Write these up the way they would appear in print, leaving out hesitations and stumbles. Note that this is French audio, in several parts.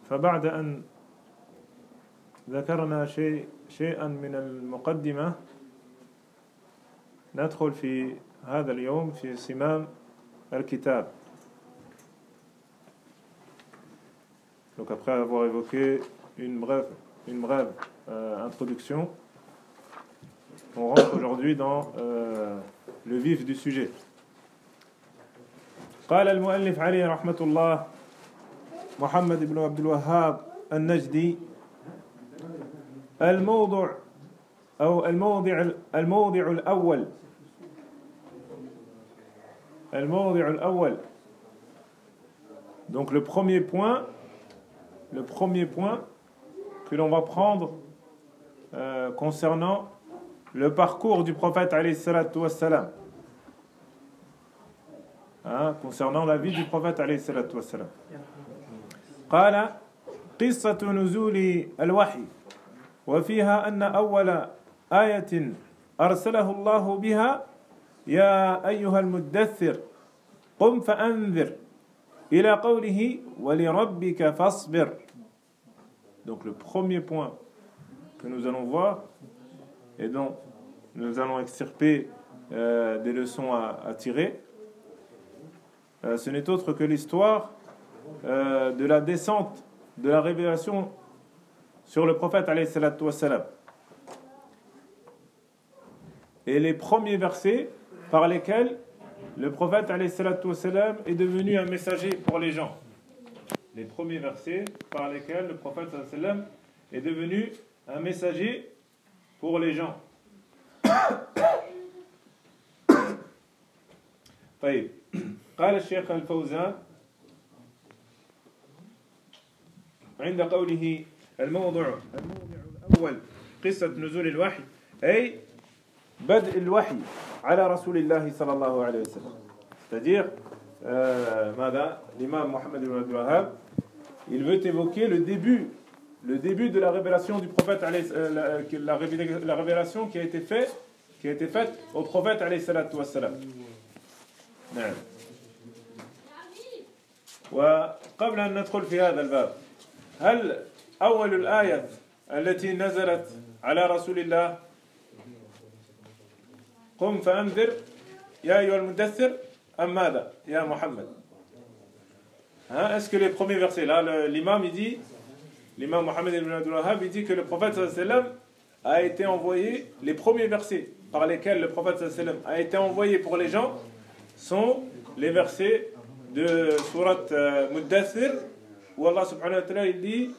فبعد أن ذكرنا شيئا من المقدمة ندخل في هذا اليوم في صمام الكتاب. Donc après avoir évoqué une brève introduction, on rentre aujourd'hui dans le vif du sujet. قال المؤلف عليه رحمة الله محمد بن عبد الوهاب النجدي الموضع الأول. Donc le premier point que l'on va prendre concernant le parcours du prophète alayhi salatu wassalam, concernant la vie du prophète alayhi salatu wassalam. قال قصة نزول الوحي وفيها أن أول آية أرسله الله بها يا أيها المدثر قم فأنذر إلى قوله ولربك فاصبر. Donc le premier point que nous allons voir et dont nous allons extirper des leçons à tirer, ce n'est autre que l'histoire de la descente de la révélation sur le prophète alayhi salatu wassalam et les premiers versets par lesquels le prophète alayhi salatu wassalam est devenu un messager pour les gens. Les premiers versets par lesquels le prophète alayhi salatu wassalam est devenu un messager pour les gens. طيب قال الشيخ الفوزان عند قوله الموضع الأول قصة نزول الوحي أي بدء الوحي على رسول الله صلى الله عليه وسلم. C'est-à-dire ماذا l'imam Mohammed ibn Abdul Wahhab, il veut évoquer le début de la révélation du prophète, la révélation qui a été faite au prophète alayhi salatu wassalam. نعم. وقبل أن ندخل في هذا الباب، هل أول الآية التي نزلت على رسول الله قم فأنذر يا أيها المدثر أم ماذا يا محمد؟ Est-ce que les premiers versets là, l'imam Mohammed ibn Abdul Wahhab, il dit que le prophète sallallahu alayhi wa sallam a été envoyé, les premiers versets par lesquels le prophète sallallahu alayhi wa sallam a été envoyé pour les gens sont les versets de surat Muddathir, où Allah subhanahu wa ta'ala il dit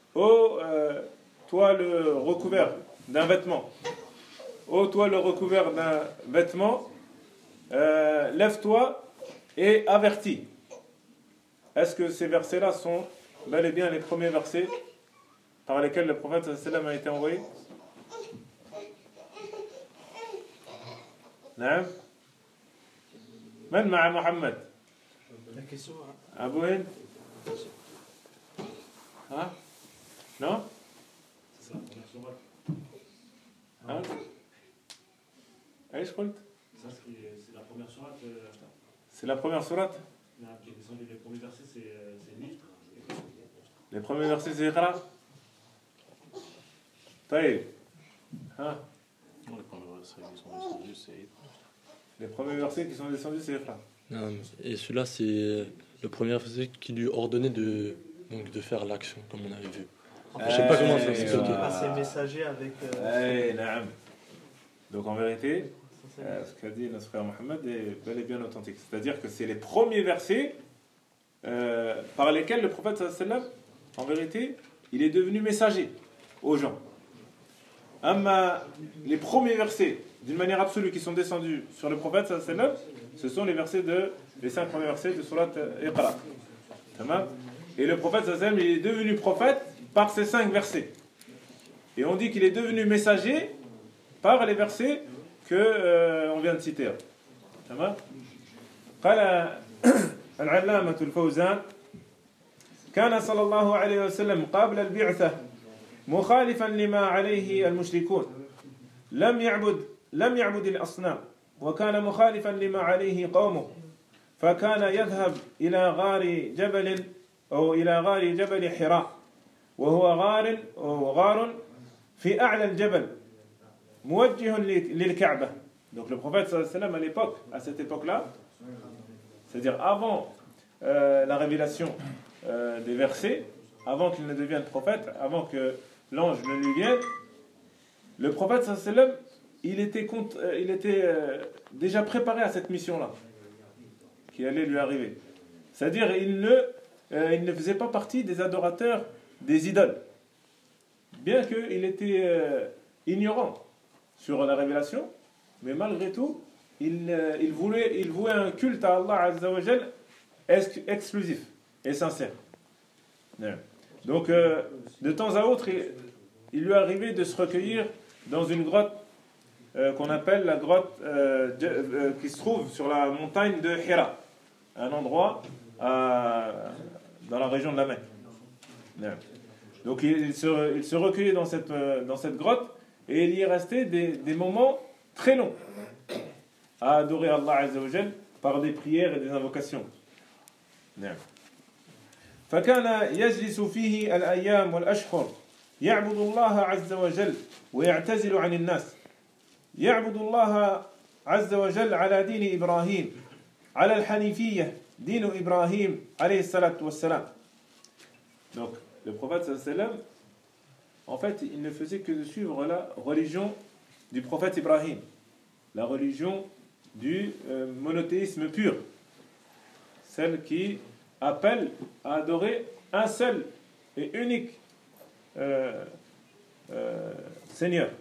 toi le recouvert d'un vêtement, lève-toi et avertis. Est-ce que ces versets-là sont bel et bien les premiers versets par lesquels le prophète sallallahu alayhi wa sallam a été envoyé? نعم. من مع محمد؟ أبو هند؟ ها؟ Non? Hein? ايش قلت؟ C'est la première sourate. C'est la première sourate? Les premiers versets c'est Nifr. Les premiers versets c'est Iqra. طيب. ها? Les premiers versets qui sont descendus c'est Iqra. Non, et celui-là c'est le premier verset qui lui ordonnait de faire l'action comme on avait vu. Je sais pas comment ça s'explique. C'est messager avec. Donc en vérité, ce qu'a dit notre frère Mohammed est bel et bien authentique. C'est-à-dire que c'est les premiers versets par lesquels le prophète sallallahu alayhi wa sallam, en vérité, il est devenu messager aux gens. Les premiers versets, d'une manière absolue, qui sont descendus sur le prophète sallallahu alayhi wa sallam, ce sont les 5 premiers versets de surat Iqra. Et le prophète sallallahu alayhi wa sallam, il est devenu prophète par ces 5 versets. Et on dit qu'il est devenu messager par les versets que on vient de citer. قال العلامة الفوزان كان صلى الله عليه وسلم قبل البعثة مخالفا لما عليه المشركون لم يعبد الأصنام وكان مخالفا لما عليه قومه فكان يذهب إلى غار جبل حراء وهو غار في أعلى الجبل موجه للكعبة. Donc le prophète sallallahu alayhi wa sallam à l'époque, à cette époque-là, c'est-à-dire avant la révélation des versets, avant qu'il ne devienne prophète, avant que l'ange ne lui vienne, le prophète sallallahu alayhi wa sallam, il était déjà préparé à cette mission-là qui allait lui arriver. C'est-à-dire il ne faisait pas partie des adorateurs des idoles, bien qu'il était ignorant sur la révélation, mais malgré tout il vouait un culte à Allah Azza wa Jal exclusif et sincère. Donc de temps à autre il lui arrivait de se recueillir dans une grotte qu'on appelle la grotte qui se trouve sur la montagne de Hira, un endroit dans la région de la Mecque. Donc il se recueillait dans cette grotte et il y est resté des moments très longs à adorer Allah Azza wa Jal par des prières et des invocations. فكان يجلس فيه الأيام والأشهر يعبد الله عز وجل ويعتزل عن الناس يعبد الله عز وجل على دين إبراهيم على الحنيفية دين إبراهيم عليه الصلاة والسلام. Donc le prophète sallallahu alayhi wa sallam, en fait il ne faisait que de suivre la religion du prophète Ibrahim, la religion du monothéisme pur, celle qui appelle à adorer un seul et unique Seigneur.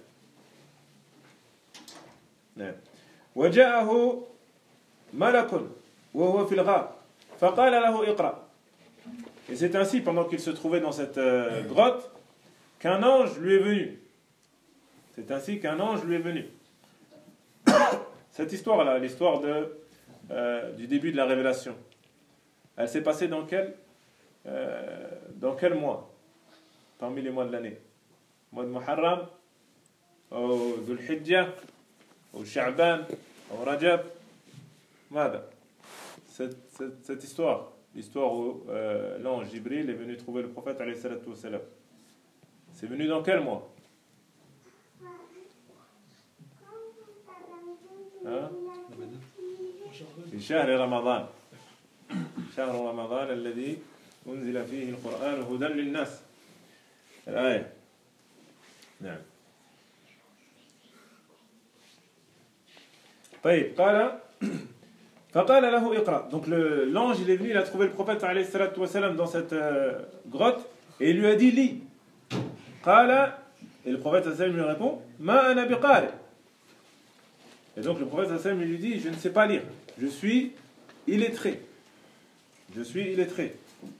وجاءه ملك وهو في الغار فقال له اقرأ. Et c'est ainsi, pendant qu'il se trouvait dans cette grotte, qu'un ange lui est venu. C'est ainsi qu'un ange lui est venu. Cette histoire-là, l'histoire du début de la révélation, elle s'est passée dans quel mois parmi les mois de l'année? Mois de Muharram, au Dhul Hijjah, au Sha'ban, au Rajab. Mada. Cette histoire, l'histoire où l'ange Jibril est venu trouver le prophète alayhi salatu wassalam, c'est venu dans quel mois? في شهر رمضان شهر رمضان الذي أنزل فيه القرآن هدى للناس الآية. نعم. طيب قال فقال له اقرأ. Donc l'ange il est venu, il a trouvé le prophète alayhi salatu wassalam dans cette grotte et il lui a dit lis. قال, et le prophète alayhi sallam lui répond ما أنا بقارئ. Et donc le prophète sallallahu alayhi wa sallam lui dit, je ne sais pas lire, je suis illettré. Je suis illettré.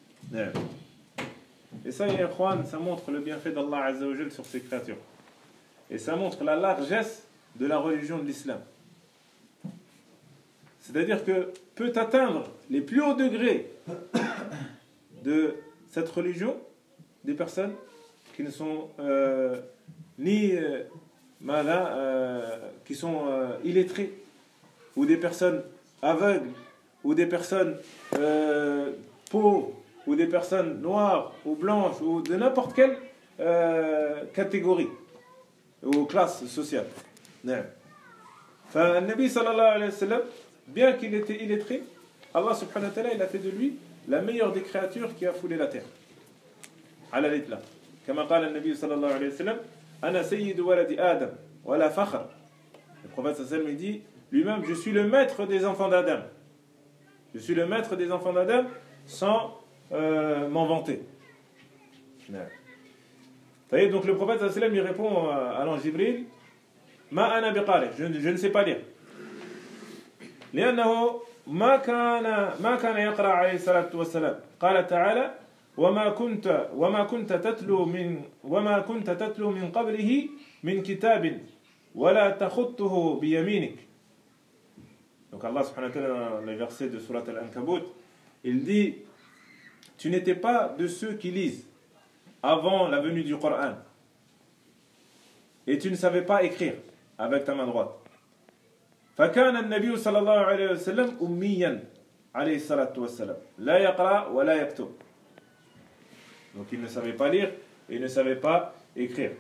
Et ça, ça montre le bienfait d'Allah Azza wa Jal sur ses créatures. Et ça montre la largesse de la religion de l'islam. C'est-à-dire que peut atteindre les plus hauts degrés de cette religion des personnes qui ne sont qui sont illettrés, ou des personnes aveugles, ou des personnes pauvres, ou des personnes noires ou blanches, ou de n'importe quelle catégorie ou classe sociale. Enfin, le Nabi sallallahu alayhi wa sallam, bien qu'il était illettré, Allah subhanahu wa ta'ala, il a fait de lui la meilleure des créatures qui a foulé la terre. Ala l'itla. Comme قال النبي صلى الله عليه وسلم أنا سيد ولد آدم ولا فخر. Le prophète sallallahu alayhi wa sallam dit lui-même, je suis le maître des enfants d'Adam. Je suis le maître des enfants d'Adam sans m'en vanter. Donc le prophète sallallahu alayhi wa sallam lui répond à l'ange Jibril, Ma ana biqari, je ne sais pas lire. لأنه ما كان يقرأ عليه الصلاة والسلام. قال تعالى وما كنت تتلو من قبله من كتاب ولا تخطه بيمينك. Donc Allah subhanahu wa ta'ala dans le verset de Surat Al-Ankabut, il dit tu n'étais pas de ceux qui lisent avant la venue du Coran et tu ne savais pas écrire avec ta main droite. فكان النبي صلى الله عليه وسلم أميا عليه الصلاة والسلام لا يقرأ ولا يكتب. Donc il ne savait pas lire et il ne savait pas écrire.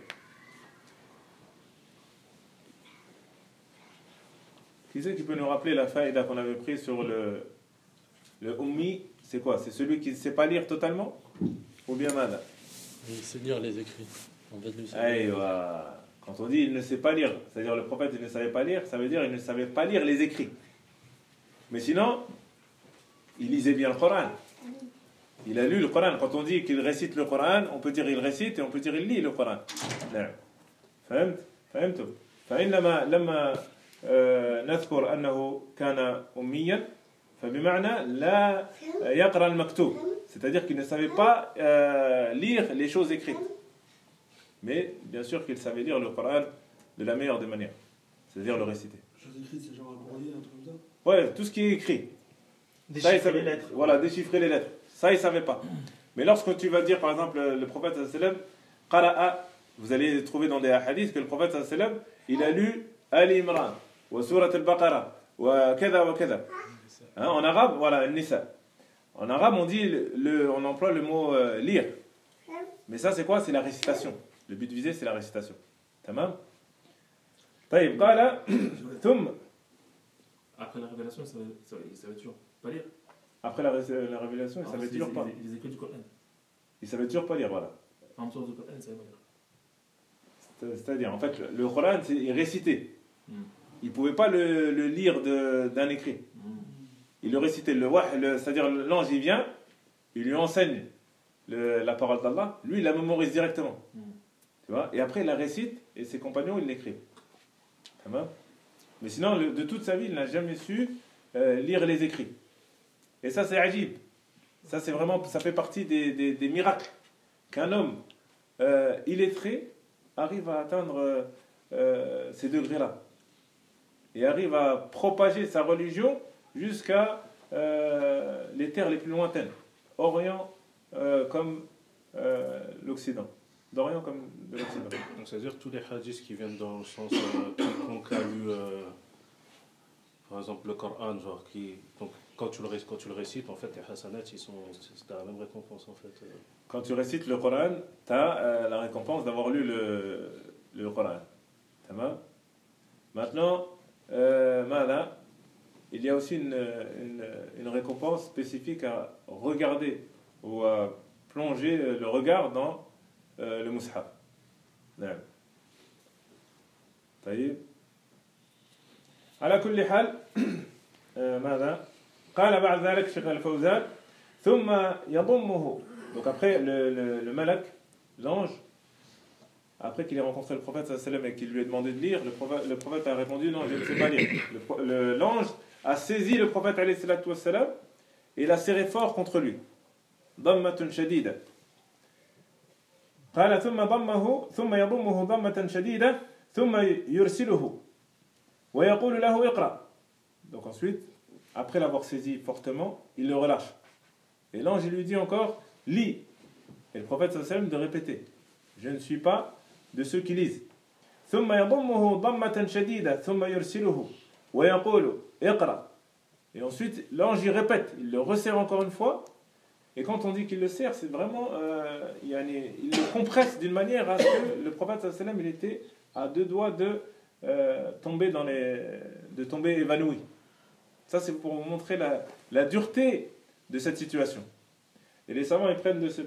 Qui c'est qui peut nous rappeler la faïda qu'on avait prise sur le ummi? C'est quoi? C'est celui qui ne sait pas lire totalement? Ou bien mal? Il sait lire les écrits. En fait, lui, c'est Aïwa. Quand on dit il ne sait pas lire, c'est-à-dire le prophète il ne savait pas lire, ça veut dire il ne savait pas lire les écrits. Mais sinon, il lisait bien le Coran. Il a lu le Coran. Quand on dit qu'il récite le Coran, on peut dire il récite et on peut dire il lit le Coran. فهمت؟ فهمتم؟ فإنما لما نذكر أنه كان أميا فبمعنى لا يقرأ المكتوب. C'est-à-dire qu'il ne savait pas lire les choses écrites. Mais bien sûr qu'il savait lire le Coran de la meilleure des manières. C'est-à-dire le réciter. Chose écrite, c'est genre un courrier, un truc comme ça? Ouais, tout ce qui est écrit. Déchiffrer les lettres. Voilà, déchiffrer les lettres. Ça, il ne savait pas. Mais lorsque tu vas dire, par exemple, le prophète sallam, qara'a, vous allez trouver dans des hadiths que le prophète sallam, il a lu Ali Imran, wa surat al-Baqarah, wa kada wa kada. Hein, en arabe, voilà, Nisa. En arabe, on dit, on emploie le mot lire. Mais ça, c'est quoi? C'est la récitation. Le but visé, c'est la récitation. Tamam? طيب قال ثم Après la révélation, il savait toujours pas lire. après la révélation, il Alors, savait c'est toujours pas. Les écrits du Coran. Il savait toujours pas lire, voilà. En source du Coran, il savait pas lire. C'est-à-dire, en fait, le Coran, il récitait. Mm. Il ne pouvait pas le lire d'un écrit. Il le récitait. C'est-à-dire, l'ange, il vient, il lui enseigne la parole d'Allah. Lui, il la mémorise directement. Tu vois? Et après, il la récite et ses compagnons, ils l'écrivent. Mais sinon, de toute sa vie, il n'a jamais su lire les écrits. Et ça, c'est ajib. Ça, c'est vraiment, ça fait partie des miracles qu'un homme illettré arrive à atteindre ces degrés-là. Et arrive à propager sa religion jusqu'à les terres les plus lointaines. Orient comme l'Occident. D'Orient comme de l'Occident. Donc, c'est-à-dire tous les hadiths qui viennent dans le sens quiconque a lu, par exemple, le Coran, genre, donc, quand tu le récites, en fait, les hasanats, c'est la même récompense, en fait. Quand tu récites le Coran, tu as la récompense d'avoir lu le Coran. Tamam. Maintenant, il y a aussi une récompense spécifique à regarder ou à plonger le regard dans le mushaf. نعم. طيب. على كل حال ماذا؟ قال بعد ذلك شيخ الفوزان ثم يضمه. Donc après le malak, l'ange, après qu'il ait rencontré le prophète sallallahu alayhi wa sallam et qu'il lui ait demandé de lire, le prophète a répondu non, je ne sais pas lire. L'ange a saisi le prophète alayhi wa sallam et l'a serré fort contre lui. ضمة شديدة. قال ثم يضمه ضمة شديدة ثم يرسله ويقول له اقرأ. Donc ensuite, après l'avoir saisi fortement, il le relâche. Et l'ange lui dit encore lis. Et le prophète sallallahu alayhi wa sallam de répéter je ne suis pas de ceux qui lisent. ثم يضمه ضمة شديدة ثم يرسله ويقول اقرأ. Et ensuite l'ange y répète, il le resserre encore une fois. Et quand on dit qu'il le serre, c'est vraiment il le compresse d'une manière à ce que le prophète sallallahu alayhi wa sallam il était à deux doigts de tomber évanoui. Ça c'est pour vous montrer la dureté de cette situation. Et les savants ils prennent de ce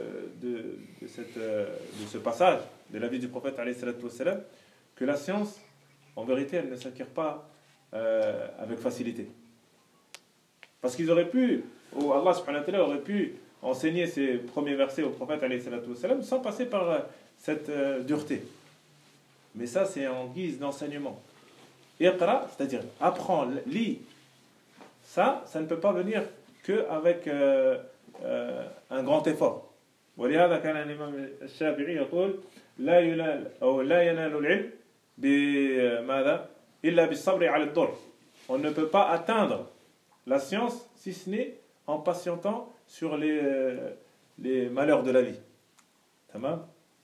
passage de la vie du prophète alayhi wa sallam que la science en vérité elle ne s'acquiert pas avec facilité. Parce qu'ils auraient pu, ou Allah subhanahu wa ta'ala aurait pu enseigner ces premiers versets au prophète alayhi wa sallam sans passer par cette dureté. Mais ça c'est en guise d'enseignement. Iqra, c'est-à-dire apprends, lis. Ça ne peut pas venir qu'avec un grand effort. ولهذا كان الإمام الشافعي يقول لا ينال العلم بماذا إلا بالصبر على الضر. On ne peut pas atteindre la science si ce n'est en patientant sur les malheurs de la vie. تمام؟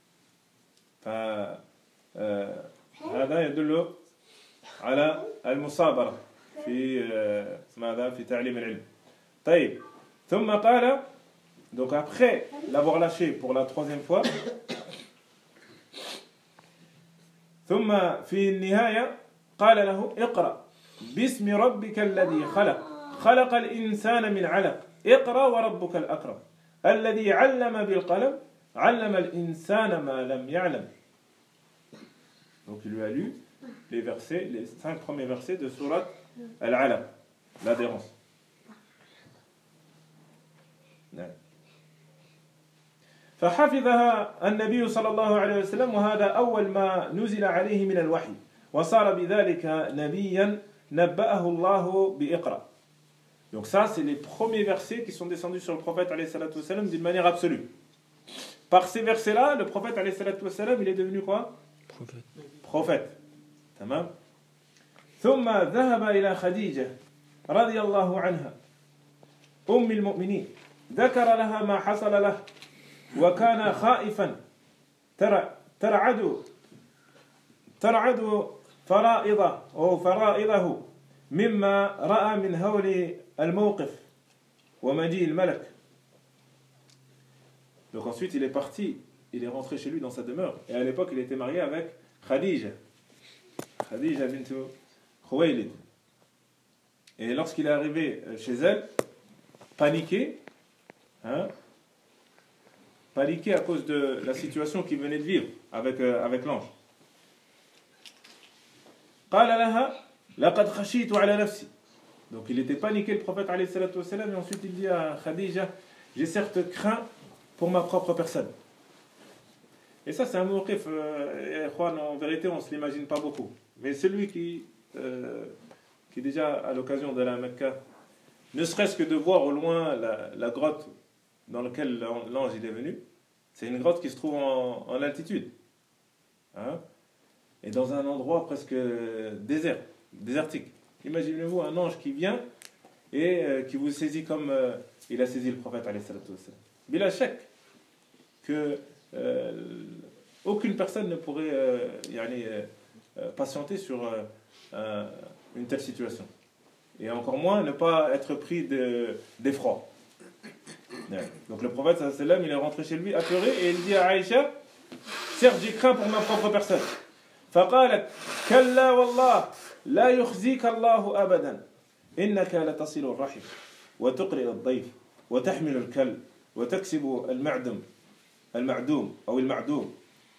هذا يدل على المصابرة في ماذا في تعليم العلم. طيب ثم قال Donc après l'avoir lâché pour la troisième fois, ثم في النهاية قال له اقرأ باسم ربك الذي خلق الإنسان من علق اقرأ وربك الأكرم الذي علم بالقلم علم الإنسان ما لم يعلم. Donc il lui a lu les versets, les 5 premiers versets de sourate Al-Alaq, l'adhérence. فحفظها النبي صلى الله عليه وسلم وهذا أول ما نزل عليه من الوحي وصار بذلك نبيا نبأه الله بإقرأ. Donc ça c'est les premiers versets qui sont descendus sur le prophète alayhi salatu wassalam d'une manière absolue. Par ces versets-là, le prophète alayhi salatu wassalam, il est devenu quoi? Prophète. تمام. ثم ذهب إلى خديجة رضي الله عنها أم المؤمنين ذكر لها ما حصل له وكان خائفا ترعد فرائضه أو فرائضه مما رأى من هول الموقف ومجيء الملك. Donc ensuite il est parti, il est rentré chez lui dans sa demeure et à l'époque il était marié avec Khadija bint Khuwaylid. Et lorsqu'il est arrivé chez elle, paniqué à cause de la situation qu'il venait de vivre avec l'ange. قال لها لقد خشيت على نفسي. Donc il était paniqué le prophète alayhi salatu wassalam et ensuite il dit à Khadija, j'ai certes craint pour ma propre personne. Et ça c'est un mouqif, en vérité on ne se l'imagine pas beaucoup. Mais celui qui déjà à l'occasion de la Mecca, ne serait-ce que de voir au loin la grotte dans laquelle l'ange il est venu, c'est une grotte qui se trouve en altitude. Et dans un endroit presque désertique. Imaginez-vous un ange qui vient et qui vous saisit comme il a saisi le prophète alayhi salatu wassalam. Bila shak que aucune personne ne pourrait patienter sur une telle situation. Et encore moins ne pas être pris d'effroi. Donc le prophète sallallahu alayhi wa sallam, il est rentré chez lui apeuré et il dit à Aïcha, certes j'ai craint pour ma propre personne. فقالت كلا والله لا يخزيك الله أبدا إنك لتصل الرحم وتقرئ الضيف وتحمل الكل وتكسب المعدوم أو المعدوم.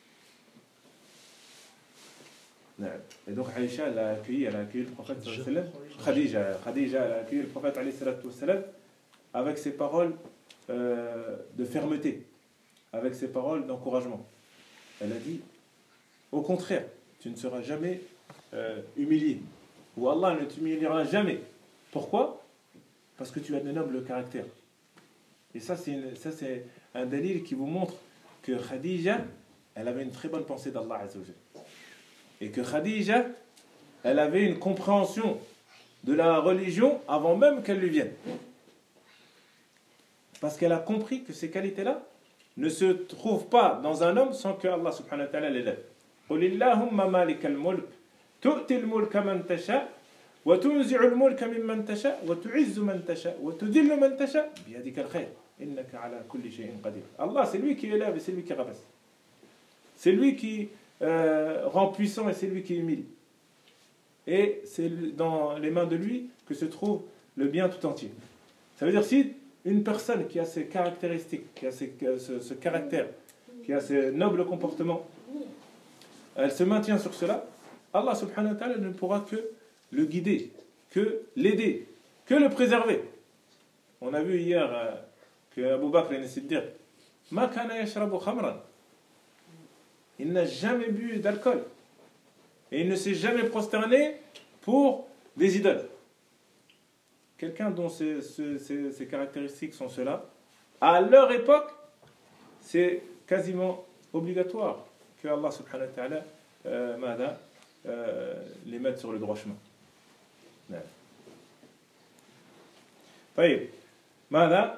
Et donc Aïcha elle a accueilli le prophète sallallahu alayhi wa sallam. Khadija elle a accueilli le prophète alayhi salatu wassalam avec ses paroles de fermeté, avec ses paroles d'encouragement. Elle a dit, au contraire, tu ne seras jamais humilié, ou Allah ne t'humiliera jamais. Pourquoi? Parce que tu as de nobles caractères. Et ça c'est un dalil qui vous montre que Khadija, elle avait une très bonne pensée d'Allah Azza wa Jalla. Et que Khadija, elle avait une compréhension de la religion avant même qu'elle lui vienne. Parce qu'elle a compris que ces qualités-là ne se trouvent pas dans un homme sans que Allah subhanahu wa ta'ala les lève. قل اللهم مالك الملك تؤتي الملك من تشاء وتنزع الملك ممن تشاء وتعز من تشاء وتذل من تشاء بيدك الخير إنك على كل شيء قدير. Allah c'est lui qui élève et c'est lui qui rabaisse. C'est lui qui rend puissant et c'est lui qui humilie. Et c'est dans les mains de lui que se trouve le bien tout entier. Ça veut dire si une personne qui a ces caractéristiques, qui a ce caractère, qui a ce noble comportement, elle se maintient sur cela, Allah subhanahu wa ta'ala ne pourra que le guider, que l'aider, que le préserver. On a vu hier que Abu Bakr al-Siddiq, ma kana yashrabu khamran. Il n'a jamais bu d'alcool. Et il ne s'est jamais prosterné pour des idoles. Quelqu'un dont ces caractéristiques sont ceux-là, à leur époque, c'est quasiment obligatoire que Allah subhanahu wa ta'ala les mette sur le droit chemin. طيب ماذا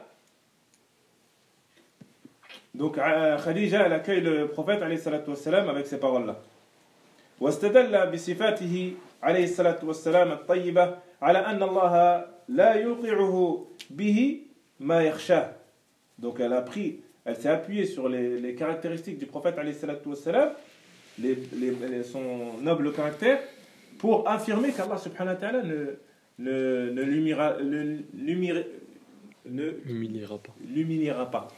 Donc Khadija elle accueille le prophète alayhi salatu wassalam avec ces paroles-là. واستدل بصفاته عليه الصلاة والسلام الطيبة على أن الله لا يوقعه به ما يخشاه Donc elle s'est appuyée sur les caractéristiques du prophète alayhi salatu wassalam, son noble caractère, pour affirmer qu'Allah subhanahu wa ta'ala ne l'humiliera pas.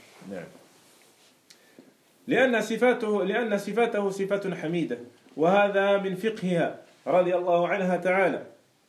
لأن صفاته صفة حميدة وهذا من فقهها رضي الله عنها تعالى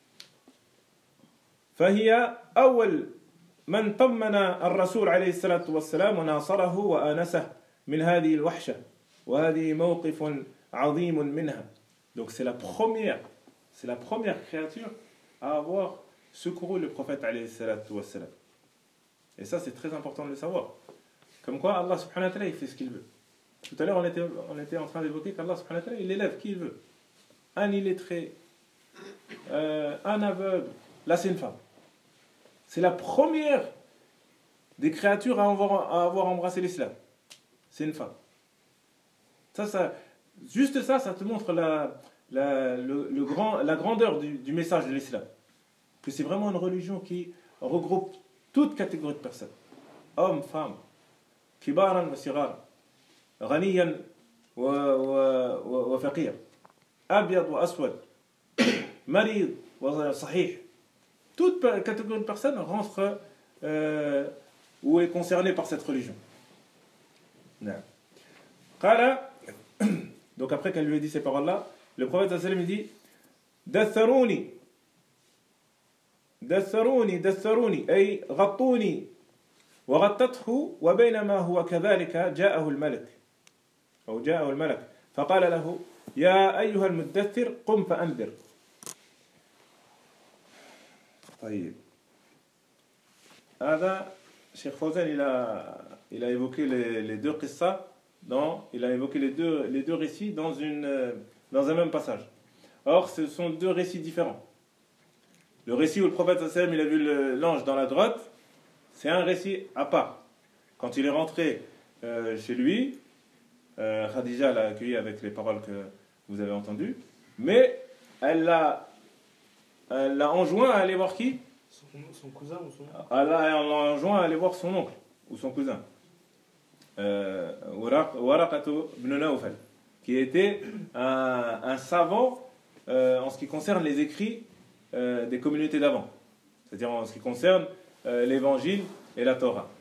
فهي أول من طمن الرسول عليه الصلاة والسلام وناصره وآنسه من هذه الوحشة وهذه موقف عظيم منها. Donc c'est la première créature à avoir secouru le prophète alayhi salatu wassalam. Et ça c'est très important de le savoir. Comme quoi Allah subhanahu wa ta'ala il fait ce qu'il veut. Tout à l'heure on était en train d'évoquer qu'Allah subhanahu wa ta'ala il élève qui il veut. Un illettré, un aveugle, là c'est une femme. C'est la première des créatures à avoir embrassé l'islam. C'est une femme. Juste ça te montre la grandeur du message de l'islam. Que c'est vraiment une religion qui regroupe toute catégorie de personnes. Hommes, femmes, kibaran wa sigaran, ghaniyan wa faqir, abyad wa aswad, marid wa sahih. Toute catégorie de personnes rentre ou est concernée par cette religion. Donc après qu'elle lui ait dit ces paroles-là, le prophète sallallahu alayhi wa sallam dit دثروني أي غطوني وغطته وبينما هو كذلك جاءه الملك فقال له يا أيها المدثر قم فأنذر. طيب هذا Cheikh Fawzan il a évoqué les deux qissa, il a évoqué les deux récits dans un même passage. Or ce sont deux récits différents. Le récit où le prophète sallam il a vu l'ange dans la grotte, c'est un récit à part. Quand il est rentré chez lui, Khadija l'a accueilli avec les paroles que vous avez entendues, mais elle l'a enjoint à aller voir qui? Son cousin ou son oncle? Elle l'a enjoint à aller voir son oncle ou son cousin. Waraqatu ibn Nawfal, qui était un savant en ce qui concerne les écrits des communautés d'avant, c'est-à-dire en ce qui concerne l'évangile et la Torah.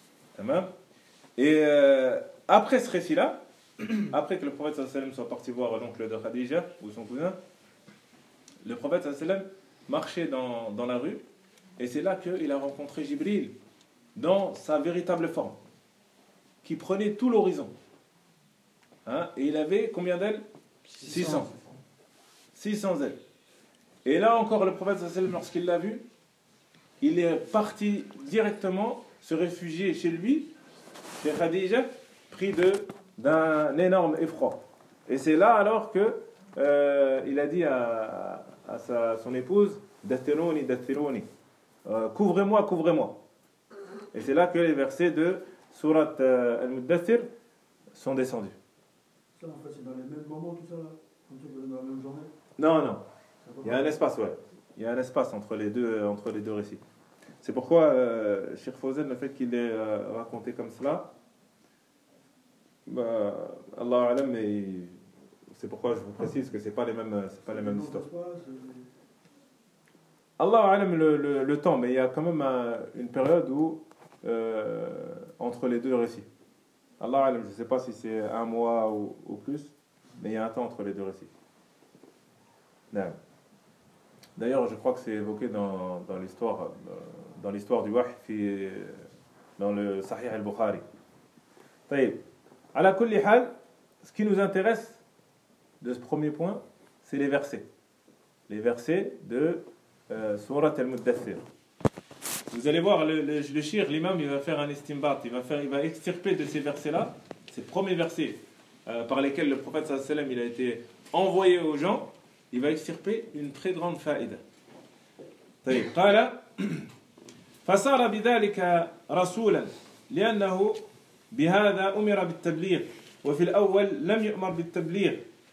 Et après ce récit-là, après que le prophète sallallahu alayhi wa sallam soit parti voir l'oncle de Khadija ou son cousin, le prophète sallallahu alayhi wa sallam marchait dans la rue, et c'est là qu'il a rencontré Jibril dans sa véritable forme, qui prenait tout l'horizon. Et il avait combien d'ailes? 600 ailes. Et là encore, le prophète sallallahu alayhi wa sallam, lorsqu'il l'a vu, il est parti directement se réfugier chez lui, chez Khadija, pris d'un énorme effroi. Et c'est là alors que il a dit à son épouse, Dathiruni, couvrez-moi. Et c'est là que les versets de Surat Al-Muddathir sont descendus. Ça, en fait, c'est dans les mêmes moments, tout ça, là? Comme ça, dans la même journée? Non. Il y a un espace, ouais. Il y a un espace entre les deux récits. C'est pourquoi Cheikh Fawzan, le fait qu'il ait raconté comme cela, Allah alam, mais c'est pourquoi je vous précise que c'est pas les mêmes histoires. Allah alam le temps, mais il y a quand même une période où entre les deux récits. Allah alam, je ne sais pas si c'est un mois ou plus, mais il y a un temps entre les deux récits. D'ailleurs, je crois que c'est évoqué dans l'histoire du Wahy, dans le Sahih al-Bukhari. Ala kulli hal, ce qui nous intéresse de ce premier point, c'est les versets. Les versets de Surat al-Muddathir. Vous allez voir, le shir, l'imam, il va faire un istimbat, il va extirper de ces versets-là, ces premiers versets par lesquels le prophète sallallahu alayhi wa sallam il a été envoyé aux gens, il va extirper une très grande faïda. قال فصار بذلك رسولا لأنه بهذا أمر بالتبليغ وفي الأول لم يؤمر بالتبليغ.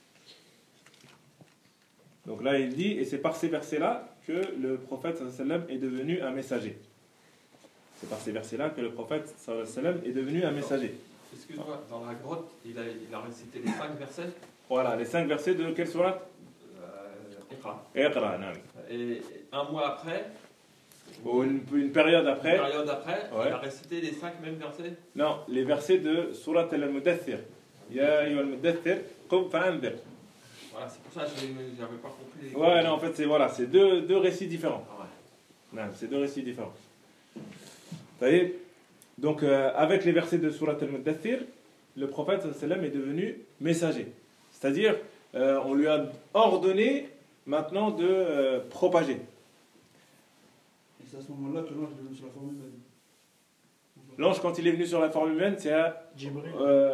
Donc là il dit, et c'est par ces versets-là que le prophète sallallahu alayhi wa sallam est devenu un messager. C'est par ces versets-là que le prophète sallallahu alayhi wa sallam est devenu un messager. Excuse-moi, dans la grotte, il a récité les 5 versets. Voilà, les 5 versets de quelle sourate? Iqra. Iqra, naam. Et un mois après, Ou une période après. une période après, Ouais. il a récité les 5 mêmes versets. Non, les versets de sourate al-Mudaththir. Ya ayyuha al-Mudaththir, qum fa'anzir. Voilà, c'est pour ça que j'avais pas compris. Ouais, non, en fait, c'est deux récits différents. Ah ouais. Non, c'est deux récits différents. Vous voyez? Donc, avec les versets de Surat al-Muddathir, le prophète sallallahu alayhi wa sallam est devenu messager. C'est-à-dire, on lui a ordonné maintenant de propager. Et c'est à ce moment-là que l'ange est venu sur la forme humaine. L'ange, quand il est venu sur la forme humaine, c'est à. Jibril.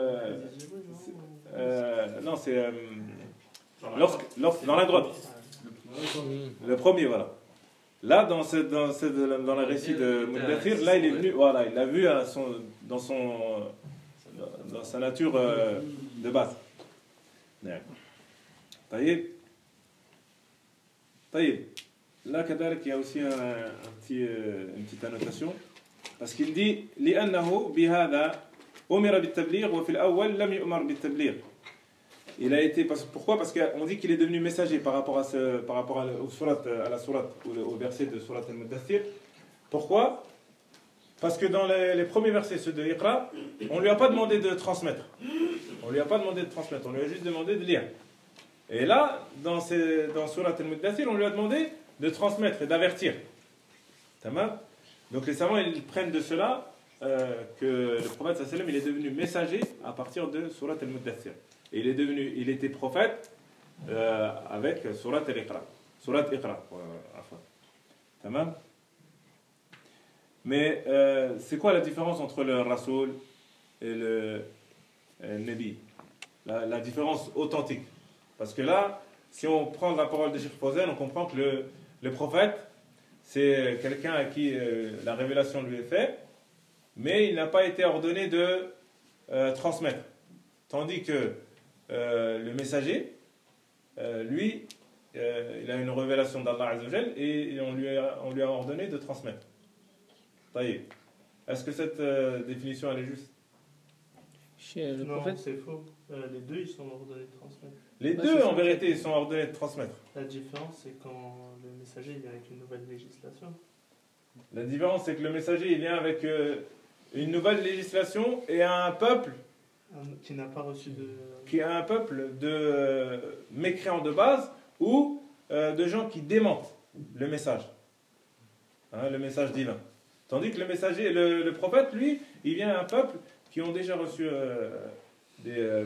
Non, c'est. Dans la grotte. Le premier, voilà. Là, dans le récit de Muddathir, là, il est venu, voilà, il l'a vu dans sa nature de base. Taïb. Là, il y a aussi une petite annotation. Parce qu'il dit لأنه بهذا أمر بالتبليغ وفي الأول لم يؤمر بالتبليغ. Il a été pourquoi? Parce qu'on dit qu'il est devenu messager par rapport à la sourate au verset de Surat al-Muddathir. Pourquoi? Parce que dans les premiers versets, ceux de Iqra, on lui a pas demandé de transmettre. On lui a juste demandé de lire. Et là, dans Surat al-Muddathir, on lui a demandé de transmettre et d'avertir. Tamam? Donc les savants, ils prennent de cela que le prophète sallallahu alayhi wa sallam, il est devenu messager à partir de Surat al-Muddathir. Et il était prophète avec Surat al-Iqra. Surat Iqra. Tamam? Mais c'est quoi la différence entre le Rasoul et le Nabi? La différence authentique. Parce que là, si on prend la parole de Cheikh Fawzan, on comprend que le prophète, c'est quelqu'un à qui la révélation lui est faite, mais il n'a pas été ordonné de transmettre. Tandis que le messager, lui, il a une révélation d'Allah Azza wa Jal et on lui a ordonné de transmettre. Taïb. Est-ce que cette définition elle est juste? Le Non, prophète, c'est faux. Les deux, ils sont ordonnés de transmettre. Les deux, en vérité, ils sont ordonnés de transmettre. La différence, c'est quand le messager il vient avec une nouvelle législation. La différence, c'est que le messager, il vient avec une nouvelle législation et un peuple Qui n'a pas reçu de. qui est un peuple de mécréants de base ou de gens qui démentent le message. Le message divin. Tandis que le messager, le prophète, lui, il vient à un peuple qui ont déjà reçu des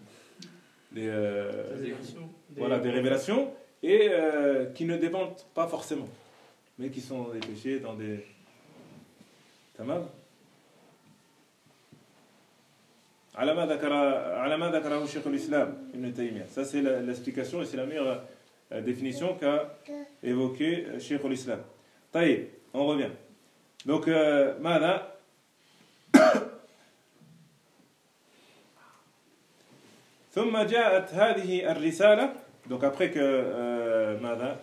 révélations et qui ne dépendent pas forcément, mais qui sont dans des péchés, dans des... Tamam. على ما ذكره شيخ الإسلام ابن تيمية. Ça c'est l'explication et c'est la meilleure définition qu'a évoqué Cheikh l'Islam. طيب, on revient. Donc ماذا ثم جاءت هذه الرسالة. Donc après que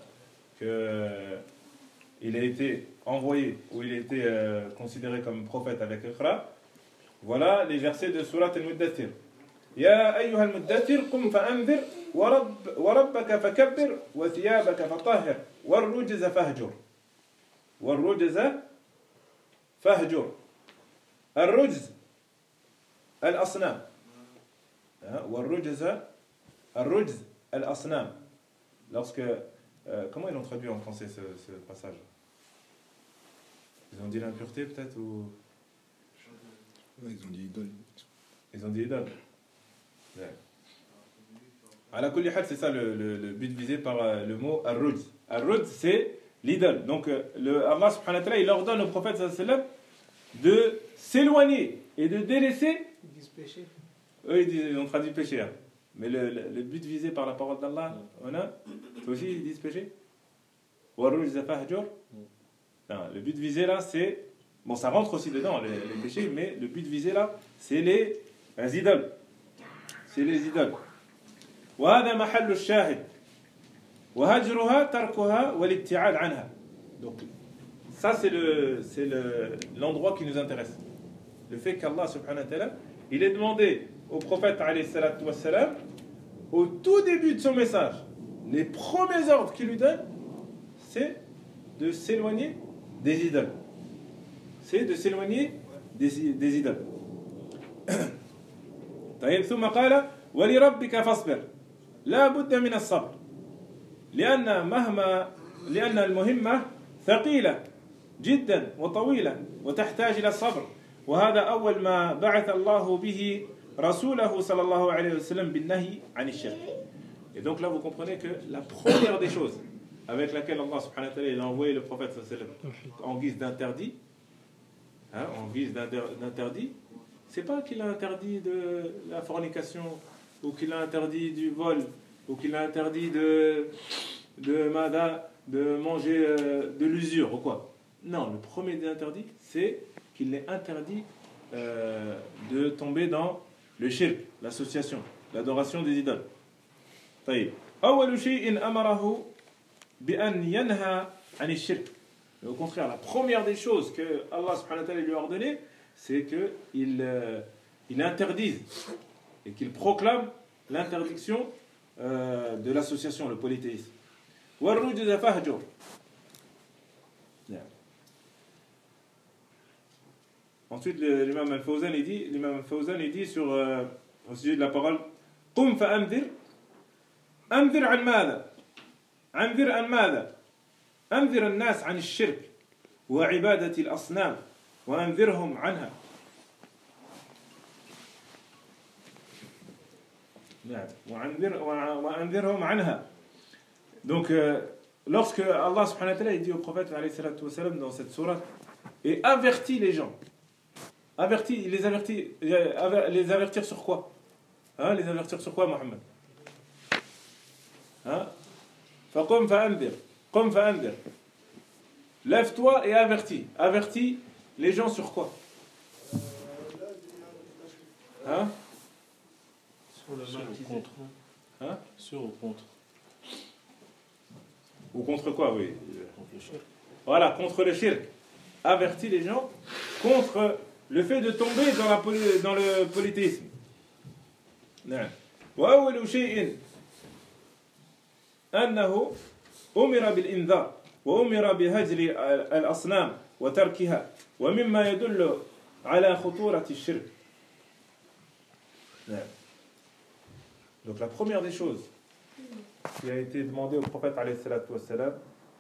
il a été envoyé ou il a été considéré comme prophète avec Iqra, voilà les versets de Surat al-Muddathir. يا أيها المدثر قم فأنذر وربك فكبر وثيابك فطهر والرجز فاهجر الرجز الأصنام الرجز الأصنام. Lorsque comment ils l'ont traduit en français ce passage? Ils ont dit l'impureté peut-être ou ils ont dit idole. Ils ont dit idole. À la kulli hal, c'est ça le but visé par le mot ar-rujz. Ar-rujz, c'est l'idole. Donc Allah subhanahu wa ta'ala, il ordonne au prophète sallallahu alayhi wa sallam de s'éloigner et de délaisser. ils disent péché. Eux ils ont traduit péché, hein. Mais le but visé par la parole d'Allah, on a aussi ils disent péché. War-rujz fahjur. Non, le but visé là, c'est bon, ça rentre aussi dedans les péchés, mais le but visé là, c'est les idoles. C'est les idoles. وهذا محل الشاهد وهجرها تركها والابتعاد عنها. Donc ça c'est l'endroit qui nous intéresse. Le fait qu'Allah subhanahu wa ta'ala, il ait demandé au prophète alayhi salatu wassalam, au tout début de son message, les premiers ordres qu'il lui donne, c'est de s'éloigner des idoles. C'est de s'éloigner des idoles. طيب ثم قال ولربك فاصبر لا بد من الصبر لأن المهمة ثقيلة جدا وطويلة وتحتاج إلى الصبر وهذا أول ما بعث الله به رسوله صلى الله عليه وسلم بالنهي عن الشرك. Et donc là vous comprenez que la première des choses avec laquelle Allah subhanahu wa ta'ala il a envoyé le prophète sallallahu alayhi wa sallam en guise d'interdit, en guise d'interdit, c'est pas qu'il a interdit de la fornication ou qu'il a interdit du vol ou qu'il a interdit de manger de l'usure ou quoi. Non, le premier des interdits, c'est qu'il est interdit de tomber dans le shirk, l'association, l'adoration des idoles. طيب أول شيء أمره بأن ينهى عن الشرك. Au contraire, la première des choses que Allah subhanahu wa ta'ala lui a ordonné, c'est qu'il interdise et qu'il proclame l'interdiction de l'association, le polythéisme. وَالرُّجْزَ فَهْجُرْ. Ensuite, l'imam al-Fawzan il dit sur au sujet de la parole قُمْ فَأَنذِرْ أنذر عن ماذا؟ أنذر عن ماذا؟ أنذر الناس عن الشرك وعبادة الأصنام وأنذرهم عنها. وأنذرهم عنها. Donc, lorsque Allah subhanahu wa ta'ala dit au prophète alayhi salatu wa salam dans cette sourate, et avertit les gens, les avertir sur quoi? Les avertir sur quoi, Mohammed? فقم فأنذر قم فأنذر. Lève-toi et avertis les gens sur quoi? Sur le mal qu'ils contre. Sur ou contre? Ou contre quoi, oui. Contre le shirk. Voilà, contre le shirk. Avertis les gens contre le fait de tomber dans le polythéisme. وأول شيء أنه أمر بالإنذار وأمر بهجر الأصنام وتركها ومما يدل على خطورة الشرك. Donc la première des choses qui a été demandée au prophète alayhi salatu wassalam,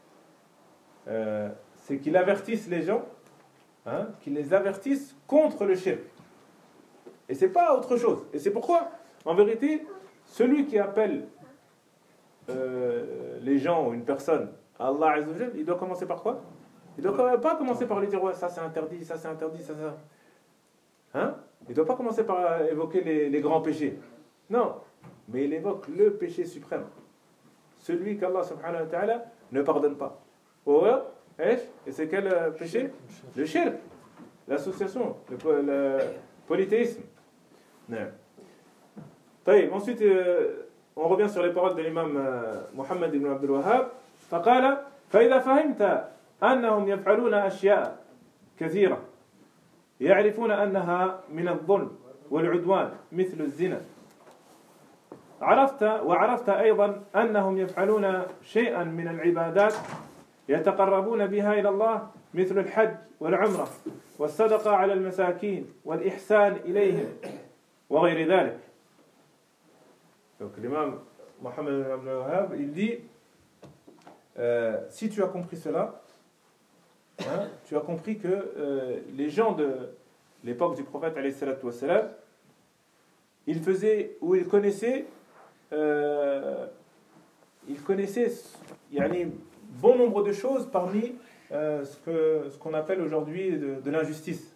c'est qu'il avertisse les gens, qu'il les avertisse contre le shirk. Et c'est pas autre chose. Et c'est pourquoi, en vérité, celui qui appelle les gens ou une personne à Allah Azza wa Jal, il doit commencer par quoi? Il ne doit pas commencer par lui dire ouais, ça c'est interdit, ça c'est interdit, ça. Il ne doit pas commencer par évoquer les grands péchés. Non, mais il évoque le péché suprême. Celui qu'Allah subhanahu wa ta'ala ne pardonne pas. Et c'est quel péché? Le shirk, l'association, le polythéisme. Ensuite, on revient sur les paroles de l'imam Muhammad ibn Abdul Wahhab. فقال فإذا فهمت أنهم يفعلون أشياء كثيرة يعرفون أنها من الظلم والعدوان مثل الزنا وعرفت أيضا أنهم يفعلون شيئا من العبادات يتقربون بها إلى الله مثل الحج والعمرة والصدقة على المساكين والإحسان إليهم وغير ذلك. Donc l'imam Mohammed ibn Abdul Wahhab, il dit si tu as compris cela, tu as compris que les gens de l'époque du prophète alayhi salatu wassalam, ils faisaient ou ils connaissaient bon nombre de choses parmi ce qu'on appelle aujourd'hui de l'injustice,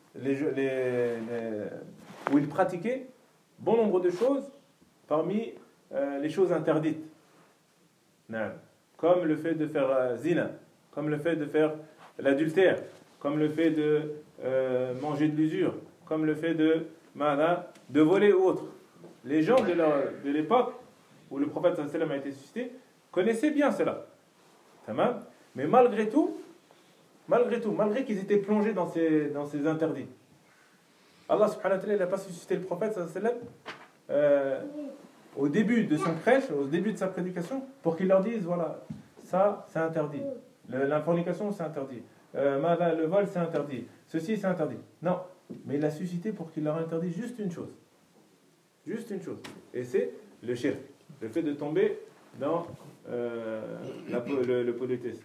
où ils pratiquaient bon nombre de choses parmi les choses interdites, comme le fait de faire zina, comme le fait de faire l'adultère, comme le fait de manger de l'usure, comme le fait de voler ou autre. Les gens de l'époque où le prophète sallallahu alayhi wa sallam a été suscité connaissaient bien cela. Mais malgré tout, malgré tout, malgré qu'ils étaient plongés dans ces interdits. Allah subhanahu wa ta'ala, il n'a pas suscité le prophète sallallahu alayhi wa sallam, au début de son prêche, au début de sa prédication, pour qu'il leur dise, voilà, ça c'est interdit. La fornication c'est interdit. Le vol c'est interdit. Ceci c'est interdit. Non, mais il l'a suscité pour qu'il leur interdise juste une chose. Juste une chose. Et c'est le shirk. Le fait de tomber dans le polythéisme.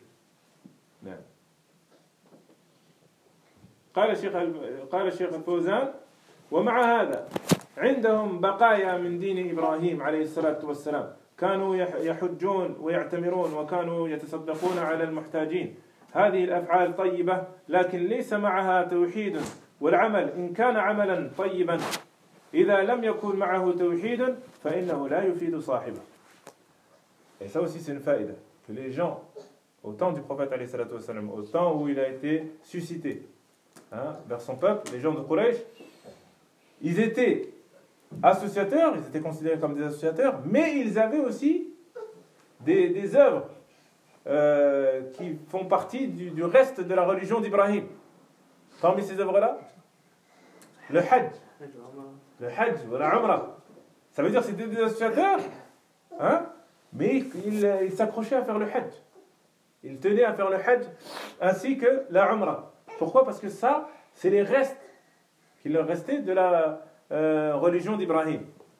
قال الشيخ الفوزان ومع هذا عندهم بقايا من دين إبراهيم عليه الصلاة والسلام كانوا يحجون ويعتمرون وكانوا يتصدقون على المحتاجين هذه الأفعال طيبة لكن ليس معها توحيد والعمل إن كان عملا طيبا إذا لم يكن معه توحيد فإنه لا يفيد صاحبه. Et ça aussi c'est une faïda que les gens au temps du prophète alayhi salatu wassalam, au temps où il a été suscité vers son peuple, les gens de Quraysh, ils étaient associateurs, ils étaient considérés comme des associateurs, mais ils avaient aussi des œuvres qui font partie du reste de la religion d'Ibrahim. Parmi ces œuvres-là, le Hajj ou la Umrah. Ça veut dire que c'était des associateurs, mais ils s'accrochaient à faire le Hajj. Ils tenaient à faire le Hajj ainsi que la Umrah. Pourquoi? Parce que ça, c'est les restes qui leur restaient de la religion d'Ibrahim.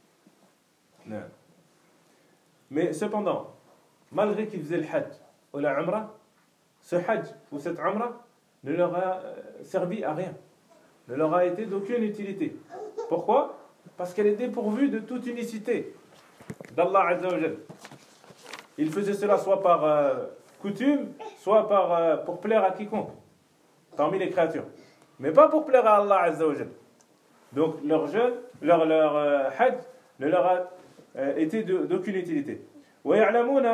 Mais cependant, malgré qu'ils faisaient le Hajj ou la Umrah, ce Hajj ou cette Umrah ne leur a servi à rien, ne leur a été d'aucune utilité. Pourquoi? Parce qu'elle est dépourvue de toute unicité d'Allah Azza wa Jal. Ils faisaient cela soit par coutume, soit pour plaire à quiconque parmi les créatures, mais pas pour plaire à Allah Azza wa Jal. Donc leur jeûne, leur hajj ne leur a été d'aucune utilité. ويعملون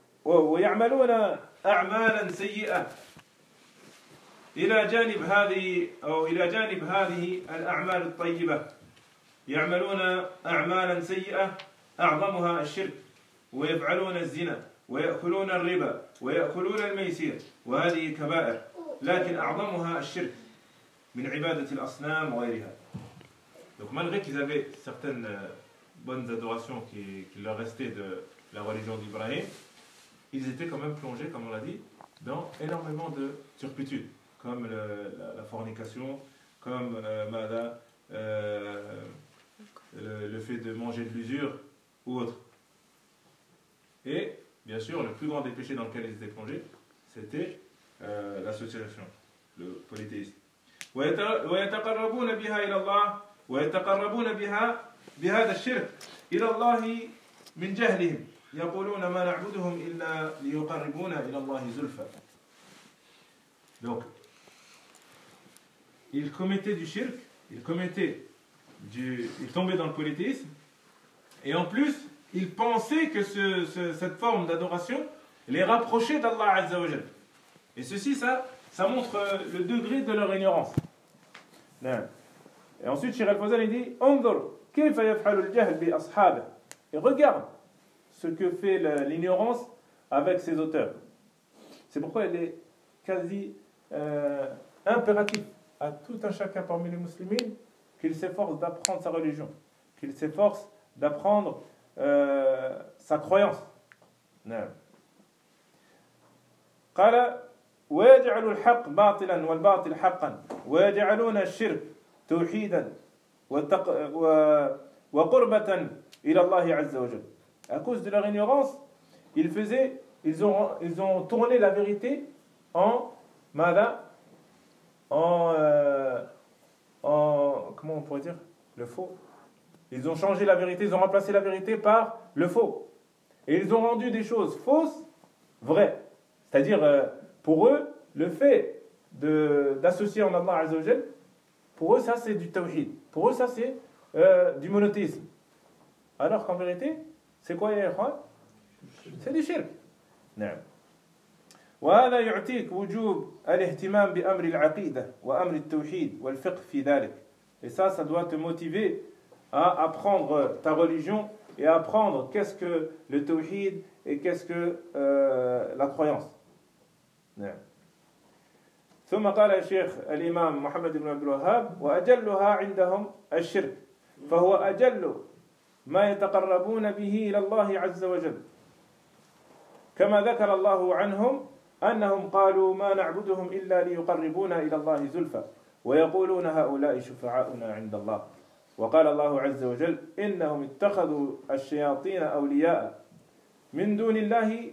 أعمالا سيئة إلى جانب هذه الأعمال الطيبة يعملون أعمالا سيئة أعظمها الشرك ويفعلون الزنا ويأكلون الربا ويأكلون الميسير وهذه كبائر لكن أعظمها الشرك من عبادة الأصنام وغيرها. Donc malgré qu'ils avaient certaines bonnes adorations qui leur restaient de la religion d'Ibrahim, ils étaient quand même plongés, comme on l'a dit, dans énormément de turpitudes, comme la fornication, comme le fait de manger de l'usure ou autre. Et bien sûr, le plus grand des péchés dans lequel ils étaient plongés, c'était l'association, le polythéisme. ويتقربون بها إلى الله ويتقربون بهذا الشرك إلى الله من جهلهم يقولون ما نعبدهم إلا ليقربونا إلى الله زلفى. Donc, ils commettaient du shirk, ils tombaient dans le polythéisme, et en plus, ils pensaient que cette forme d'adoration les rapprochait d'Allah Azza wa Jal. Et ceci, ça montre le degré de leur ignorance. Et ensuite, Cheikh Al-Fawzan il dit Anzur, kayfa yaf'alu al-jahl bi ashabihi. Et regarde ce que fait l'ignorance avec ses auteurs. C'est pourquoi il est quasi impératif à tout un chacun parmi les musulmans qu'il s'efforce d'apprendre sa religion, qu'il s'efforce d'apprendre sa croyance. قال ويجعل الحق باطلا والباطل حقا ويجعلون الشرك توحيدا وقربة إلى الله عز وجل. À cause de leur ignorance, ils ont tourné la vérité en comment on pourrait dire, le faux. Ils ont changé la vérité, ils ont remplacé la vérité par le faux. Et ils ont rendu des choses fausses vraies. C'est-à-dire, pour eux, le fait d'associer en Allah Azza wa Jal, pour eux, ça c'est du tawhid. Pour eux, ça c'est du monothéisme. Alors qu'en vérité, c'est quoi, ya ikhwan? C'est du shirk. نعم. وهذا يعطيك وجوب الاهتمام بأمر العقيدة وأمر التوحيد والفقه في ذلك. Et ça doit te motiver à apprendre ta religion et à apprendre qu'est-ce que le tawhid et qu'est-ce que la croyance. ثم قال الشيخ الإمام محمد بن عبد الوهاب وأجلها عندهم الشرك فهو أجل ما يتقربون به إلى الله عز وجل كما ذكر الله عنهم أنهم قالوا ما نعبدهم إلا ليقربونا إلى الله زلفى ويقولون هؤلاء شفعاؤنا عند الله وقال الله عز وجل إنهم اتخذوا الشياطين أولياء من دون الله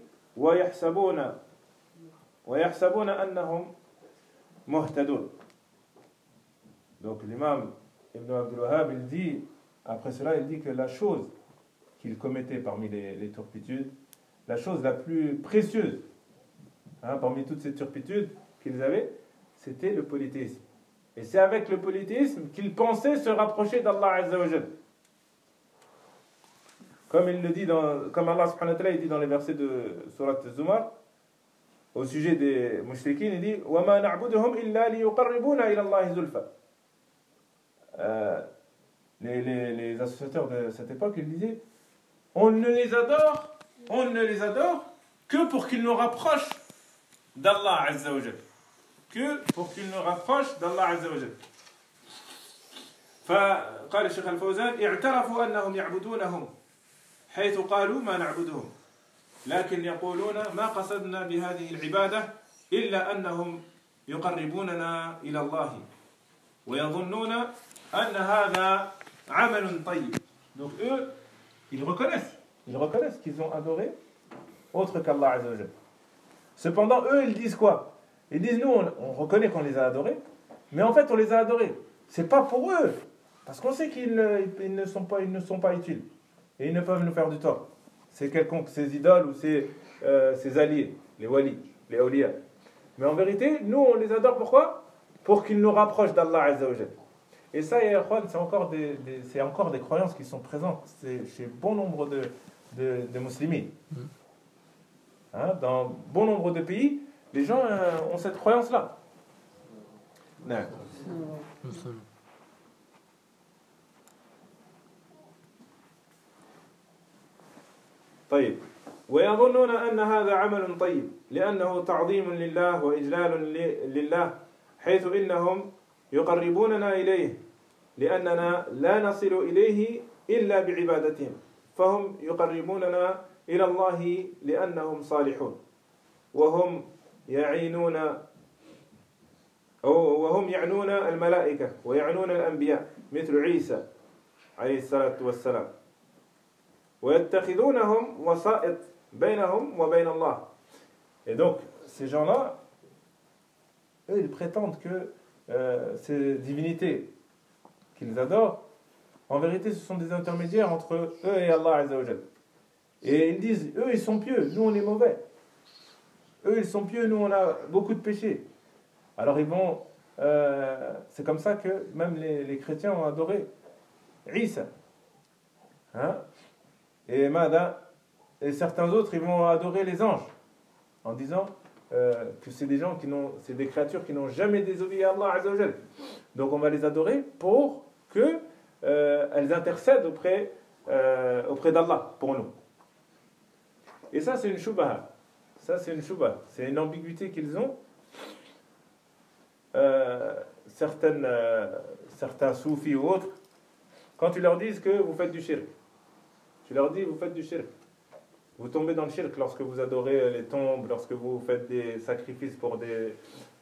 ويحسبون أنهم مهتدون. Donc l'imam Ibn Abdul Wahhab il dit, après cela il dit que la chose qu'il commettait parmi les turpitudes, la chose la plus précieuse parmi toutes ces turpitudes qu'ils avaient, c'était le polythéisme. Et c'est avec le polythéisme qu'ils pensaient se rapprocher d'Allah Azza wa Jal. Comme il le dit comme Allah subhanahu wa ta'ala il dit dans les versets de Surat Az-Zumar, au sujet des mushrikines, il dit وَمَا نَعْبُدُهُمْ إِلَّا لِيُقَرِّبُونَ إِلَى اللَّهِ زُلْفًا. Les associateurs de cette époque, ils disaient on ne les adore que pour qu'ils nous rapprochent d'Allah Azza wa Jal. Que pour qu'ils nous rapprochent d'Allah Azza wa Jal. فقال الشيخ الفوزان اعترفوا أنهم يعبدونهم حيث قالوا ما نعبدهم لكن يقولون ما قصدنا بهذه العبادة إلا أنهم يقربوننا إلى الله ويظنون أن هذا عمل طيب. Donc eux, ils reconnaissent qu'ils ont adoré autre qu'Allah Azza wa Jal. Cependant, eux, ils disent quoi? Ils disent, nous, on reconnaît qu'on les a adorés, mais en fait, on les a adorés. C'est pas pour eux, parce qu'on sait qu'ils ne sont pas utiles, et ils ne peuvent nous faire du tort. C'est quelconque, ces idoles ou ces alliés, les walis, les awliya. Mais en vérité, nous, on les adore pourquoi? Pour qu'ils nous rapprochent d'Allah Azza wa Jal. Et ça, c'est encore des croyances qui sont présentes chez bon nombre de musulmans. Dans bon nombre de pays, les gens ont cette croyance-là. Non. طيب ويظنون أن هذا عمل طيب لأنه تعظيم لله وإجلال لله حيث إنهم يقربوننا إليه لأننا لا نصل إليه إلا بعبادتهم فهم يقربوننا إلى الله لأنهم صالحون وهم يعنون الملائكة ويعنون الأنبياء مثل عيسى عليه الصلاة والسلام ويتخذونهم وسائط بينهم وبين الله. Et donc ces gens-là, eux, ils prétendent que ces divinités qu'ils adorent, en vérité, ce sont des intermédiaires entre eux et Allah Azza wa Jal. Et ils disent, eux, ils sont pieux, nous, on est mauvais. Eux, ils sont pieux, nous, on a beaucoup de péchés. Alors, ils vont... c'est comme ça que même les chrétiens ont adoré Isa. Et Mada. Et certains autres, ils vont adorer les anges. En disant que c'est des gens c'est des créatures qui n'ont jamais désobéi à Allah Azza wa Jal. Donc, on va les adorer pour que elles intercèdent auprès d'Allah pour nous. Et ça, c'est une shubha. C'est une ambiguïté qu'ils ont. Certains soufis ou autres, quand tu leur dis que vous faites du shirk, tu leur dis vous faites du shirk. Vous tombez dans le shirk lorsque vous adorez les tombes, lorsque vous faites des sacrifices pour des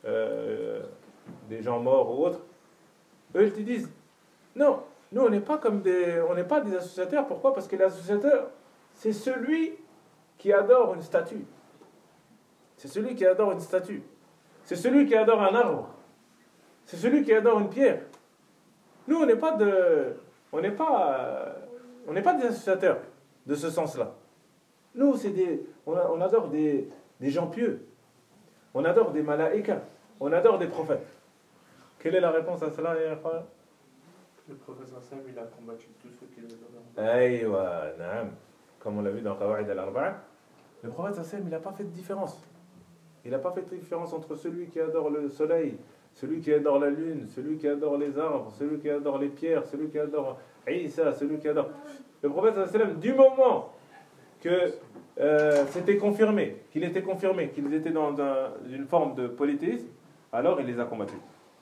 gens morts ou autres. Eux, ils te disent non, nous on n'est pas des associateurs. Pourquoi? Parce que l'associateur, c'est celui qui adore une statue. C'est celui qui adore une statue. C'est celui qui adore un arbre. C'est celui qui adore une pierre. Nous, on n'est pas des associateurs de ce sens-là. Nous, on adore des gens pieux. On adore des malaïkas. On adore des prophètes. Quelle est la réponse à cela, ya frère? Le professeur Sam, il a combattu tous ceux qui les adorent. Aïwa, naam. Comme on l'a vu dans Qawaid al-Arba'a, le prophète Sam, il n'a pas fait de différence. Il n'a pas fait de différence entre celui qui adore le soleil, celui qui adore la lune, celui qui adore les arbres, celui qui adore les pierres, celui qui adore Isa, celui qui adore... Le prophète sallam, du moment que c'était confirmé, qu'ils étaient dans une forme de polythéisme, alors il les a combattus.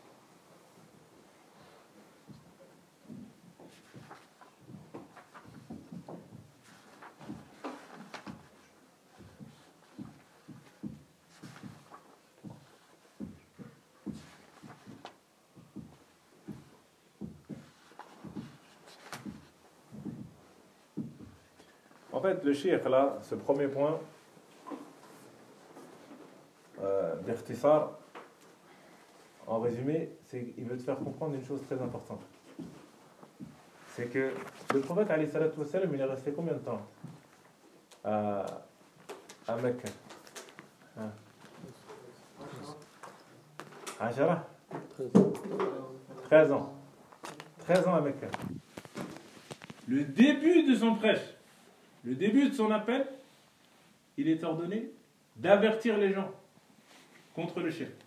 En fait, le cheikh là, ce premier point, d'Ikhtisar, en résumé, il veut te faire comprendre une chose très importante. C'est que le prophète, alayhi salatu wassalam, il est resté combien de temps à Mecca? Ashara 13 ans. 13 ans à Mecca. Le début de son prêche, le début de son appel, il est ordonné d'avertir les gens contre le shirk.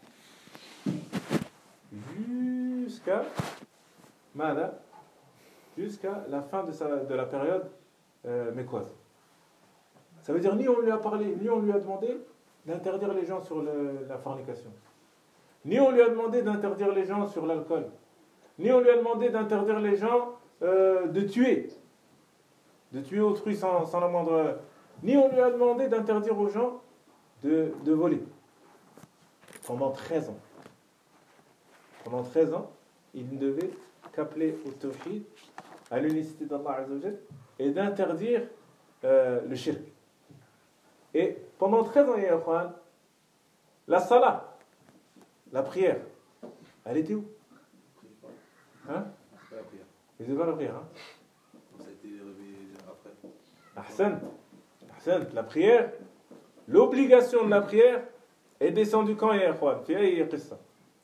Jusqu'à la fin de la période mécoise. Ça veut dire ni on lui a parlé, ni on lui a demandé d'interdire les gens sur la fornication. Ni on lui a demandé d'interdire les gens sur l'alcool. Ni on lui a demandé d'interdire les gens de tuer autrui sans la moindre... Ni on lui a demandé d'interdire aux gens de voler. Pendant 13 ans. Pendant 13 ans, il ne devait qu'appeler au tawhid, à l'unicité d'Allah Azza wa Jal, et d'interdire le shirk. Et pendant 13 ans, ya ikhwan, la salat, la prière, elle était où? Hein? Ils n'avaient pas la prière. Hein? Ça a été réveillé après. Ahsan, la prière, l'obligation de la prière est descendue quand, ya ikhwan? Fi ayyi qissa?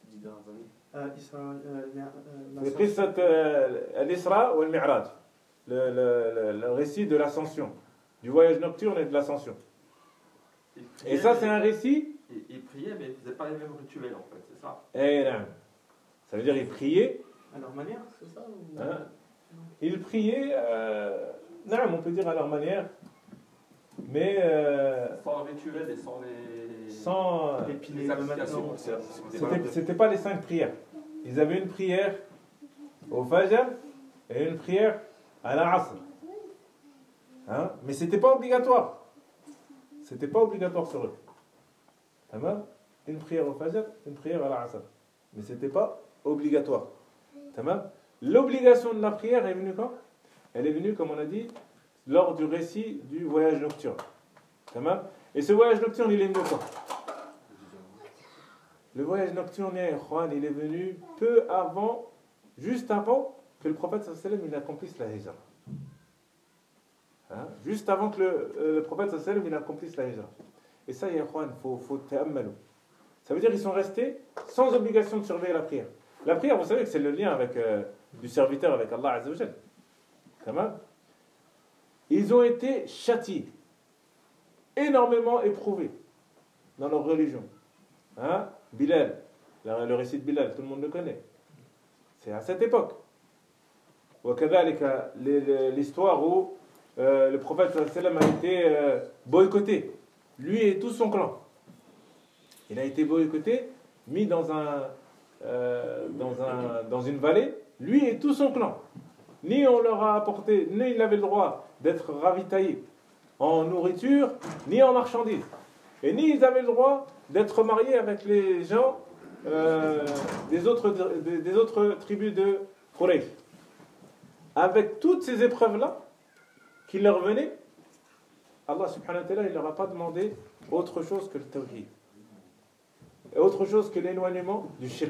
قصة الإسراء والمعراج, le récit de l'ascension, du voyage nocturne et de l'ascension. Et ça, c'est un récit. Il priait, mais il ne faisait pas les mêmes rituels en fait, c'est ça? Eh non. Ça veut dire il priait. À leur manière, c'est ça ou... Hein? Il priait, non, on peut dire à leur manière, mais sans le rituel et sans les. Sans les applications. C'était pas les 5 prières. Ils avaient une prière au Fajr et une prière à la Asr. Hein? Mais c'était pas obligatoire. C'était pas obligatoire sur eux. Tamam? Une prière au Fajr, une prière à la Asr. Mais c'était pas obligatoire. Tamam? L'obligation de la prière est venue quand? Elle est venue, comme on a dit, lors du récit du voyage nocturne. Tamam? Et ce voyage nocturne, il est venu quand? Le voyage nocturne, il est venu peu avant, juste avant que le prophète sallallahu alayhi wa sallam accomplisse la hijra. Hein? Juste avant que le prophète sallallahu alayhi wa sallam accomplisse la hijra. Et ça, il faut ta'ammalu. Ça veut dire qu'ils sont restés sans obligation de surveiller la prière. La prière, vous savez que c'est le lien avec, du serviteur avec Allah Azza wa Jal. Tamam? Ils ont été châtiés, énormément éprouvés dans leur religion. Hein? Bilal, le récit de Bilal, tout le monde le connaît. C'est à cette époque. L'histoire où le prophète sallallahu alayhi wa sallam a été boycotté, lui et tout son clan. Il a été boycotté, mis dans une vallée, lui et tout son clan. Ni on leur a apporté, ni il avait le droit d'être ravitaillé en nourriture, ni en marchandises. Et ni ils avaient le droit d'être mariés avec les gens des autres tribus de Quraysh. Avec toutes ces épreuves-là qui leur venaient, Allah subhanahu wa ta'ala, il ne leur a pas demandé autre chose que le tawhid. Et autre chose que l'éloignement du shirk.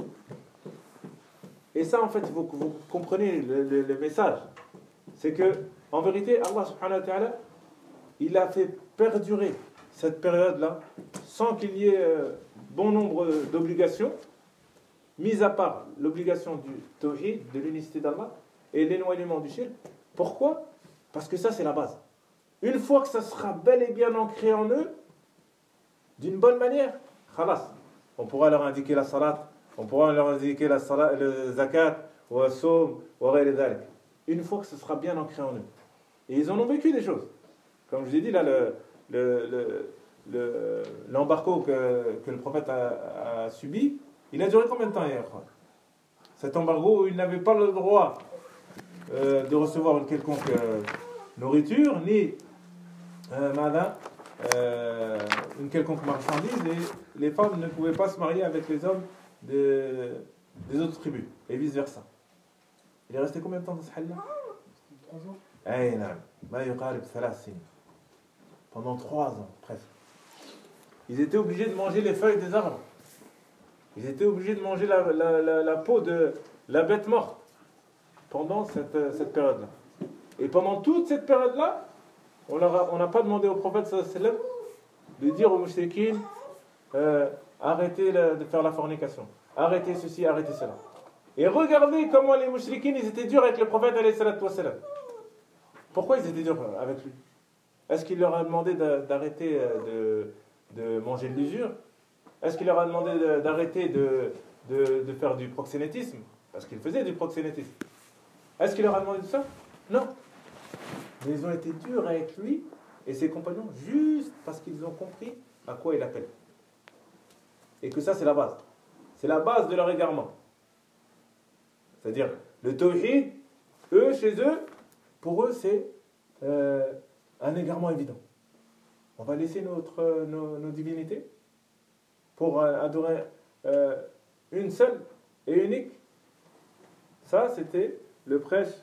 Et ça, en fait, il faut que vous compreniez le message. C'est que, en vérité, Allah subhanahu wa ta'ala, il a fait perdurer cette période-là sans qu'il y ait bon nombre d'obligations, mis à part l'obligation du tawhid, de l'unicité d'Allah, et l'éloignement du shirk. Pourquoi? Parce que ça, c'est la base. Une fois que ça sera bel et bien ancré en eux, d'une bonne manière, khalas, on pourra leur indiquer la salat, on pourra leur indiquer le zakat, ou le sawm, ou ghayr dhalik. Une fois que ce sera bien ancré en eux. Et ils en ont vécu des choses. Comme je vous ai dit, là, l'embargo que le prophète a subi, il a duré combien de temps hier? Cet embargo où il n'avait pas le droit de recevoir une quelconque nourriture, ni une quelconque marchandise, et les femmes ne pouvaient pas se marier avec les hommes des autres tribus, et vice-versa. Il est resté combien de temps dans ce hal-là? 3 ans. أي نعم ما يقارب 3 سنين. Pendant 3 ans presque. Ils étaient obligés de manger les feuilles des arbres. Ils étaient obligés de manger la peau de la bête morte pendant cette période-là. Et pendant toute cette période-là, on n'a pas demandé au prophète sallallahu alayhi wa sallam de dire aux mushrikines arrêtez de faire la fornication, arrêtez ceci, arrêtez cela. Et regardez comment les mushrikines ils étaient durs avec le prophète alayhi salatu wa sallam. Pourquoi ils étaient durs avec lui? Est-ce qu'il leur a demandé d'arrêter de manger de l'usure? Est-ce qu'il leur a demandé d'arrêter de faire du proxénétisme? Parce qu'il faisait du proxénétisme. Est-ce qu'il leur a demandé tout ça? Non. Mais ils ont été durs avec lui et ses compagnons juste parce qu'ils ont compris à quoi il appelle. Et que ça, c'est la base. C'est la base de leur égarement. C'est-à-dire, le tawhid, eux, chez eux, pour eux, c'est un égarement évident. On va laisser nos divinités pour adorer une seule et unique. Ça, c'était le prêche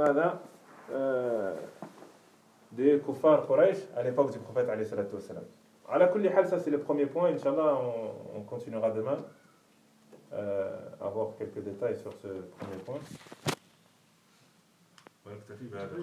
des kuffar Quraysh à l'époque du prophète alayhi salatu wa salam. Ala kulli hal, ça c'est le premier point. Inch'Allah, on continuera demain à voir quelques détails sur ce premier point.